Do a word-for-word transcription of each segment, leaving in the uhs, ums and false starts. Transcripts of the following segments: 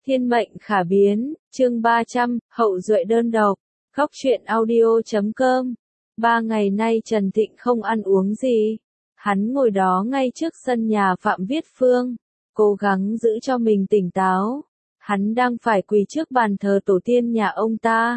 Thiên mệnh khả biến, chương ba trăm, hậu duệ đơn độc, góc truyện audio chấm com. Ba ngày nay Trần Thịnh không ăn uống gì. Hắn ngồi đó ngay trước sân nhà Phạm Viết Phương, cố gắng giữ cho mình tỉnh táo. Hắn đang phải quỳ trước bàn thờ tổ tiên nhà ông ta.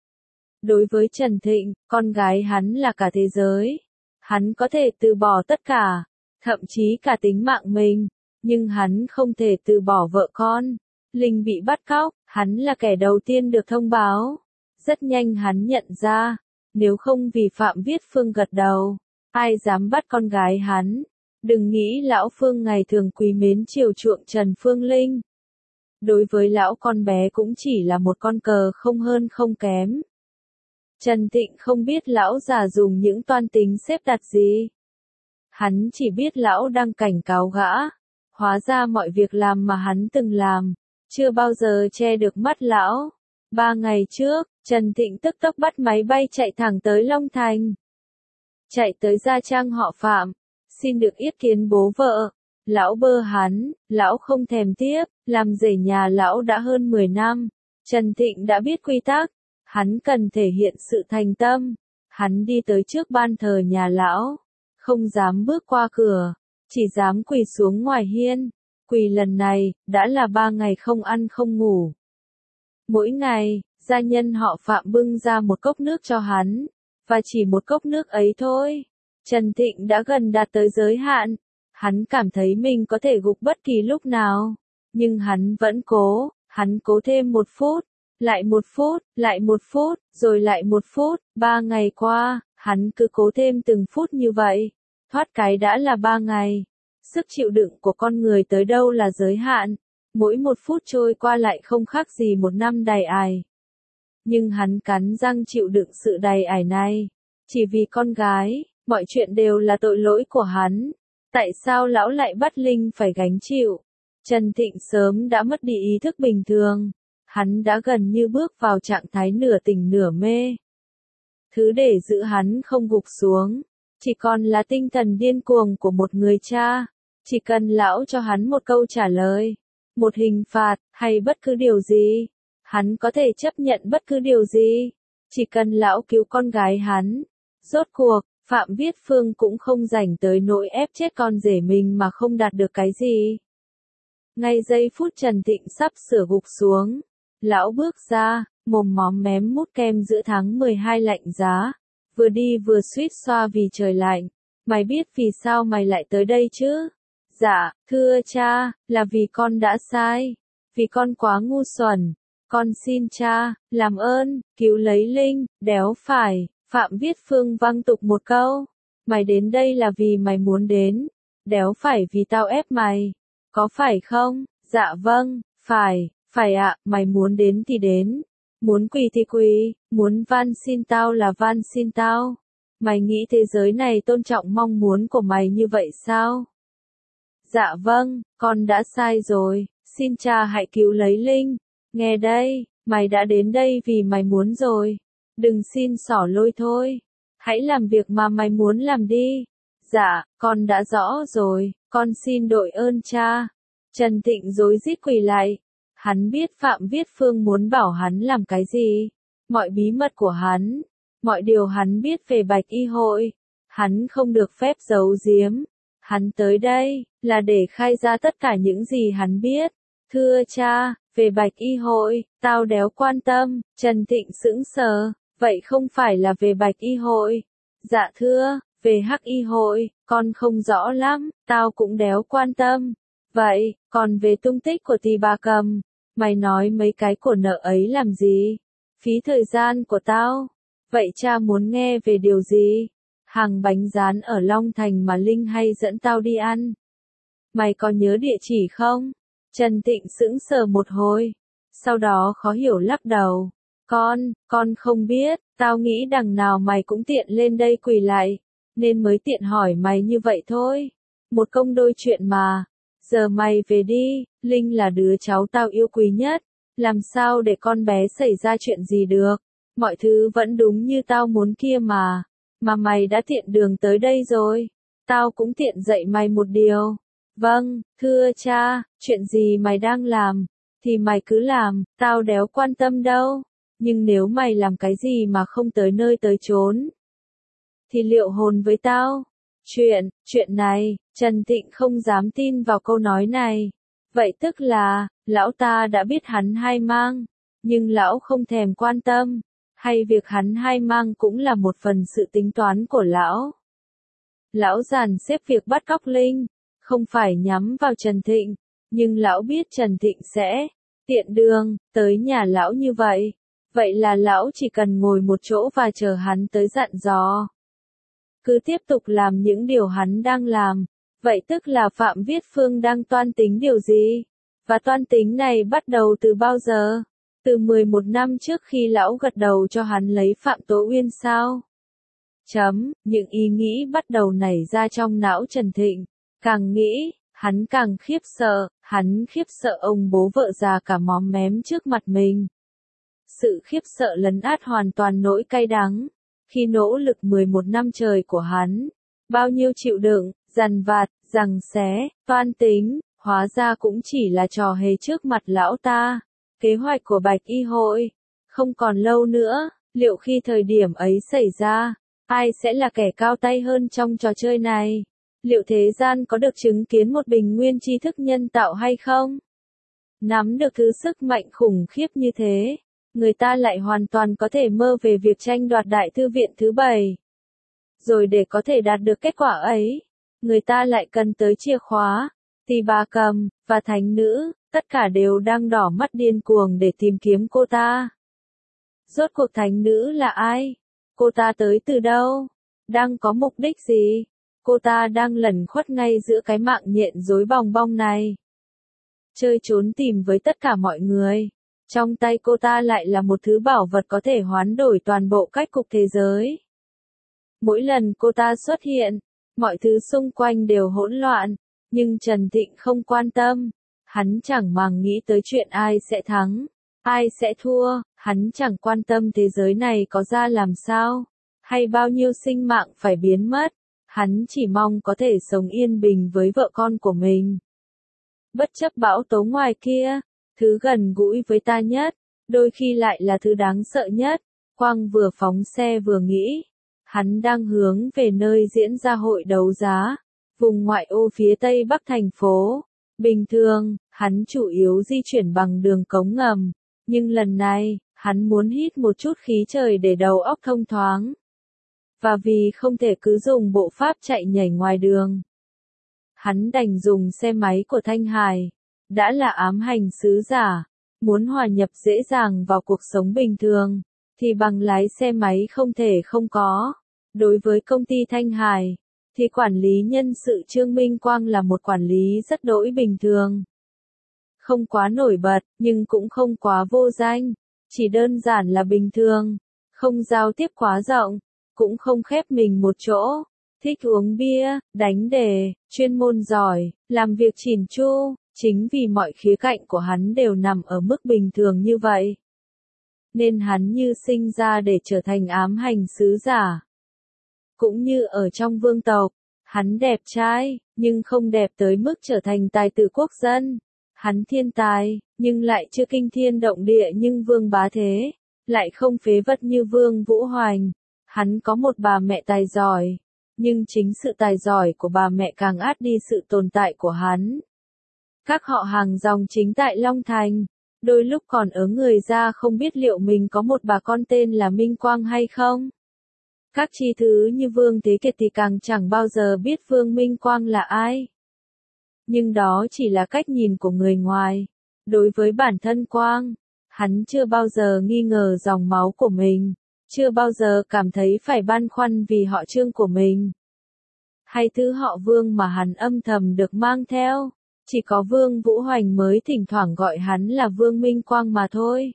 Đối với Trần Thịnh, con gái hắn là cả thế giới. Hắn có thể từ bỏ tất cả, thậm chí cả tính mạng mình, nhưng hắn không thể từ bỏ vợ con. Linh bị bắt cóc, hắn là kẻ đầu tiên được thông báo. Rất nhanh hắn nhận ra, nếu không vì Phạm Viết Phương gật đầu, ai dám bắt con gái hắn. Đừng nghĩ lão Phương ngày thường quý mến chiều chuộng Trần Phương Linh. Đối với lão con bé cũng chỉ là một con cờ không hơn không kém. Trần Thịnh không biết lão già dùng những toan tính xếp đặt gì. Hắn chỉ biết lão đang cảnh cáo gã. Hóa ra mọi việc làm mà hắn từng làm, chưa bao giờ che được mắt lão. Ba ngày trước, Trần Thịnh tức tốc bắt máy bay chạy thẳng tới Long Thành. Chạy tới gia trang họ Phạm, xin được yết kiến bố vợ. Lão bơ hắn, lão không thèm tiếp, làm rể nhà lão đã hơn mười năm. Trần Thịnh đã biết quy tắc, hắn cần thể hiện sự thành tâm. Hắn đi tới trước ban thờ nhà lão, không dám bước qua cửa, chỉ dám quỳ xuống ngoài hiên. Quỳ lần này, đã là ba ngày không ăn không ngủ. Mỗi ngày, gia nhân họ Phạm bưng ra một cốc nước cho hắn, và chỉ một cốc nước ấy thôi. Trần Thịnh đã gần đạt tới giới hạn, hắn cảm thấy mình có thể gục bất kỳ lúc nào, nhưng hắn vẫn cố, hắn cố thêm một phút, lại một phút, lại một phút, rồi lại một phút. Ba ngày qua, hắn cứ cố thêm từng phút như vậy, thoát cái đã là ba ngày. Sức chịu đựng của con người tới đâu là giới hạn, mỗi một phút trôi qua lại không khác gì một năm đầy ải. Nhưng hắn cắn răng chịu đựng sự đầy ải này, chỉ vì con gái, mọi chuyện đều là tội lỗi của hắn. Tại sao lão lại bắt Linh phải gánh chịu? Trần Thịnh sớm đã mất đi ý thức bình thường, hắn đã gần như bước vào trạng thái nửa tỉnh nửa mê. Thứ để giữ hắn không gục xuống, chỉ còn là tinh thần điên cuồng của một người cha. Chỉ cần lão cho hắn một câu trả lời, một hình phạt, hay bất cứ điều gì, hắn có thể chấp nhận bất cứ điều gì. Chỉ cần lão cứu con gái hắn. Rốt cuộc, Phạm Viết Phương cũng không rảnh tới nỗi ép chết con rể mình mà không đạt được cái gì. Ngay giây phút Trần Thịnh sắp sửa gục xuống, lão bước ra, mồm móm mém mút kem giữa tháng mười hai lạnh giá, vừa đi vừa suýt xoa vì trời lạnh. Mày biết vì sao mày lại tới đây chứ? Dạ, thưa cha, là vì con đã sai. Vì con quá ngu xuẩn. Con xin cha, làm ơn, cứu lấy Linh. Đéo phải, Phạm Viết Phương văng tục một câu. Mày đến đây là vì mày muốn đến. Đéo phải vì tao ép mày. Có phải không? Dạ vâng, phải, phải ạ, mày muốn đến thì đến. Muốn quỳ thì quỳ, muốn van xin tao là van xin tao. Mày nghĩ thế giới này tôn trọng mong muốn của mày như vậy sao? Dạ vâng, con đã sai rồi, xin cha hãy cứu lấy Linh. Nghe đây, mày đã đến đây vì mày muốn rồi. Đừng xin xỏ lôi thôi. Hãy làm việc mà mày muốn làm đi. Dạ, con đã rõ rồi, con xin đội ơn cha. Trần Thịnh rối rít quỳ lại. Hắn biết Phạm Viết Phương muốn bảo hắn làm cái gì. Mọi bí mật của hắn, mọi điều hắn biết về Bạch Y Hội, hắn không được phép giấu giếm. Hắn tới đây, là để khai ra tất cả những gì hắn biết. Thưa cha, về Bạch Y Hội, tao đéo quan tâm. Trần Thịnh sững sờ, vậy không phải là về Bạch Y Hội? Dạ thưa, về Hắc Y Hội, con không rõ lắm, tao cũng đéo quan tâm. Vậy, còn về tung tích của Tỳ Bà Cầm, mày nói mấy cái của nợ ấy làm gì? Phí thời gian của tao. Vậy cha muốn nghe về điều gì? Hàng bánh rán ở Long Thành mà Linh hay dẫn tao đi ăn. Mày có nhớ địa chỉ không? Trần Thịnh sững sờ một hồi, sau đó khó hiểu lắc đầu. Con, con không biết, tao nghĩ đằng nào mày cũng tiện lên đây quỳ lại, nên mới tiện hỏi mày như vậy thôi. Một công đôi chuyện mà. Giờ mày về đi, Linh là đứa cháu tao yêu quý nhất, làm sao để con bé xảy ra chuyện gì được. Mọi thứ vẫn đúng như tao muốn kia mà. Mà mày đã tiện đường tới đây rồi, tao cũng tiện dạy mày một điều. Vâng, thưa cha, chuyện gì mày đang làm? thì mày cứ làm, tao đéo quan tâm đâu. Nhưng nếu mày làm cái gì mà không tới nơi tới chốn, thì liệu hồn với tao. Chuyện, chuyện này, Trần Thịnh không dám tin vào câu nói này. Vậy tức là, lão ta đã biết hắn hai mang, nhưng lão không thèm quan tâm, hay việc hắn hai mang cũng là một phần sự tính toán của lão. Lão dàn xếp việc bắt cóc Linh, không phải nhắm vào Trần Thịnh, nhưng lão biết Trần Thịnh sẽ tiện đường tới nhà lão như vậy. Vậy là lão chỉ cần ngồi một chỗ và chờ hắn tới dặn dò. Cứ tiếp tục làm những điều hắn đang làm. Vậy tức là Phạm Viết Phương đang toan tính điều gì? Và toan tính này bắt đầu từ bao giờ? Từ mười một năm trước khi lão gật đầu cho hắn lấy Phạm Tố Uyên sao? Chấm, những ý nghĩ bắt đầu nảy ra trong não Trần Thịnh. Càng nghĩ, hắn càng khiếp sợ, hắn khiếp sợ ông bố vợ già cả móm mém trước mặt mình. Sự khiếp sợ lấn át hoàn toàn nỗi cay đắng. Khi nỗ lực mười một năm trời của hắn, bao nhiêu chịu đựng, dằn vặt, giằng xé, toan tính, hóa ra cũng chỉ là trò hề trước mặt lão ta. Kế hoạch của Bạch Y Hội, không còn lâu nữa, liệu khi thời điểm ấy xảy ra, ai sẽ là kẻ cao tay hơn trong trò chơi này? Liệu thế gian có được chứng kiến một bình nguyên tri thức nhân tạo hay không? Nắm được thứ sức mạnh khủng khiếp như thế, người ta lại hoàn toàn có thể mơ về việc tranh đoạt đại thư viện thứ bảy. Rồi để có thể đạt được kết quả ấy, người ta lại cần tới chìa khóa, Tỳ Bà Cầm, và thánh nữ, tất cả đều đang đỏ mắt điên cuồng để tìm kiếm cô ta. Rốt cuộc thánh nữ là ai? Cô ta tới từ đâu? Đang có mục đích gì? Cô ta đang lẩn khuất ngay giữa cái mạng nhện rối bòng bong này. Chơi trốn tìm với tất cả mọi người. Trong tay cô ta lại là một thứ bảo vật có thể hoán đổi toàn bộ cách cục thế giới. Mỗi lần cô ta xuất hiện, mọi thứ xung quanh đều hỗn loạn, nhưng Trần Thịnh không quan tâm. Hắn chẳng màng nghĩ tới chuyện ai sẽ thắng, ai sẽ thua, hắn chẳng quan tâm thế giới này có ra làm sao, hay bao nhiêu sinh mạng phải biến mất. Hắn chỉ mong có thể sống yên bình với vợ con của mình. Bất chấp bão tố ngoài kia, thứ gần gũi với ta nhất, đôi khi lại là thứ đáng sợ nhất. Quang vừa phóng xe vừa nghĩ, hắn đang hướng về nơi diễn ra hội đấu giá, vùng ngoại ô phía tây bắc thành phố. Bình thường, hắn chủ yếu di chuyển bằng đường cống ngầm, nhưng lần này, hắn muốn hít một chút khí trời để đầu óc thông thoáng. Và vì không thể cứ dùng bộ pháp chạy nhảy ngoài đường, hắn đành dùng xe máy của Thanh Hải. Đã là ám hành sứ giả, muốn hòa nhập dễ dàng vào cuộc sống bình thường, thì bằng lái xe máy không thể không có. Đối với công ty Thanh Hải, thì quản lý nhân sự Trương Minh Quang là một quản lý rất đỗi bình thường. Không quá nổi bật, nhưng cũng không quá vô danh, chỉ đơn giản là bình thường, không giao tiếp quá rộng, cũng không khép mình một chỗ, thích uống bia, đánh đề, chuyên môn giỏi, làm việc chỉn chu. Chính vì mọi khía cạnh của hắn đều nằm ở mức bình thường như vậy, nên hắn như sinh ra để trở thành ám hành sứ giả. Cũng như ở trong vương tộc, hắn đẹp trai, nhưng không đẹp tới mức trở thành tài tử quốc dân. Hắn thiên tài, nhưng lại chưa kinh thiên động địa nhưng Vương Bá Thế, lại không phế vật như Vương Vũ Hoành. Hắn có một bà mẹ tài giỏi, nhưng chính sự tài giỏi của bà mẹ càng át đi sự tồn tại của hắn. Các họ hàng dòng chính tại Long Thành, đôi lúc còn ớ người ra không biết liệu mình có một bà con tên là Minh Quang hay không. Các chi thứ như Vương Thế Kiệt thì càng chẳng bao giờ biết Vương Minh Quang là ai. Nhưng đó chỉ là cách nhìn của người ngoài. Đối với bản thân Quang, hắn chưa bao giờ nghi ngờ dòng máu của mình, chưa bao giờ cảm thấy phải băn khoăn vì họ Trương của mình, hay thứ họ Vương mà hắn âm thầm được mang theo. Chỉ có Vương Vũ Hoành mới thỉnh thoảng gọi hắn là Vương Minh Quang mà thôi.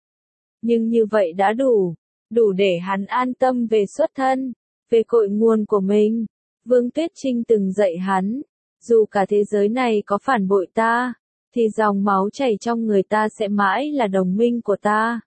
Nhưng như vậy đã đủ, đủ để hắn an tâm về xuất thân, về cội nguồn của mình. Vương Tuyết Trinh từng dạy hắn, dù cả thế giới này có phản bội ta, thì dòng máu chảy trong người ta sẽ mãi là đồng minh của ta.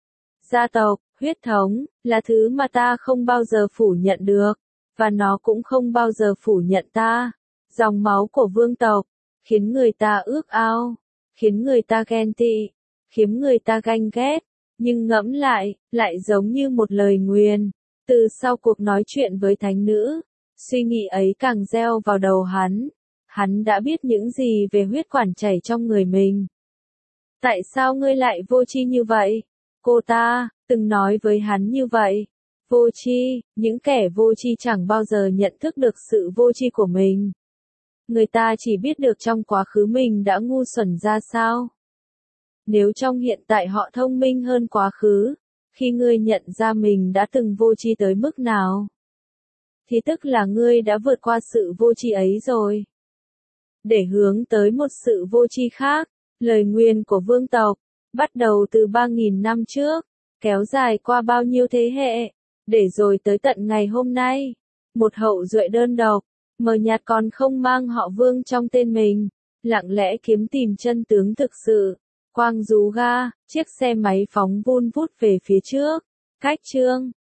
Gia tộc, huyết thống, là thứ mà ta không bao giờ phủ nhận được, và nó cũng không bao giờ phủ nhận ta. Dòng máu của vương tộc khiến người ta ước ao, khiến người ta ghen tị, khiến người ta ganh ghét, nhưng ngẫm lại, lại giống như một lời nguyền. Từ sau cuộc nói chuyện với thánh nữ, suy nghĩ ấy càng gieo vào đầu hắn. Hắn đã biết những gì về huyết quản chảy trong người mình. Tại sao ngươi lại vô tri như vậy? Cô ta từng nói với hắn như vậy. Vô tri, những kẻ vô tri chẳng bao giờ nhận thức được sự vô tri của mình. Người ta chỉ biết được trong quá khứ mình đã ngu xuẩn ra sao. Nếu trong hiện tại họ thông minh hơn quá khứ, khi ngươi nhận ra mình đã từng vô tri tới mức nào, thì tức là ngươi đã vượt qua sự vô tri ấy rồi. Để hướng tới một sự vô tri khác, lời nguyền của vương tộc, bắt đầu từ ba nghìn năm trước, kéo dài qua bao nhiêu thế hệ, để rồi tới tận ngày hôm nay, một hậu duệ đơn độc, mờ nhạt còn không mang họ Vương trong tên mình, lặng lẽ kiếm tìm chân tướng thực sự. Quang rú ga, chiếc xe máy phóng vun vút về phía trước. Cách chương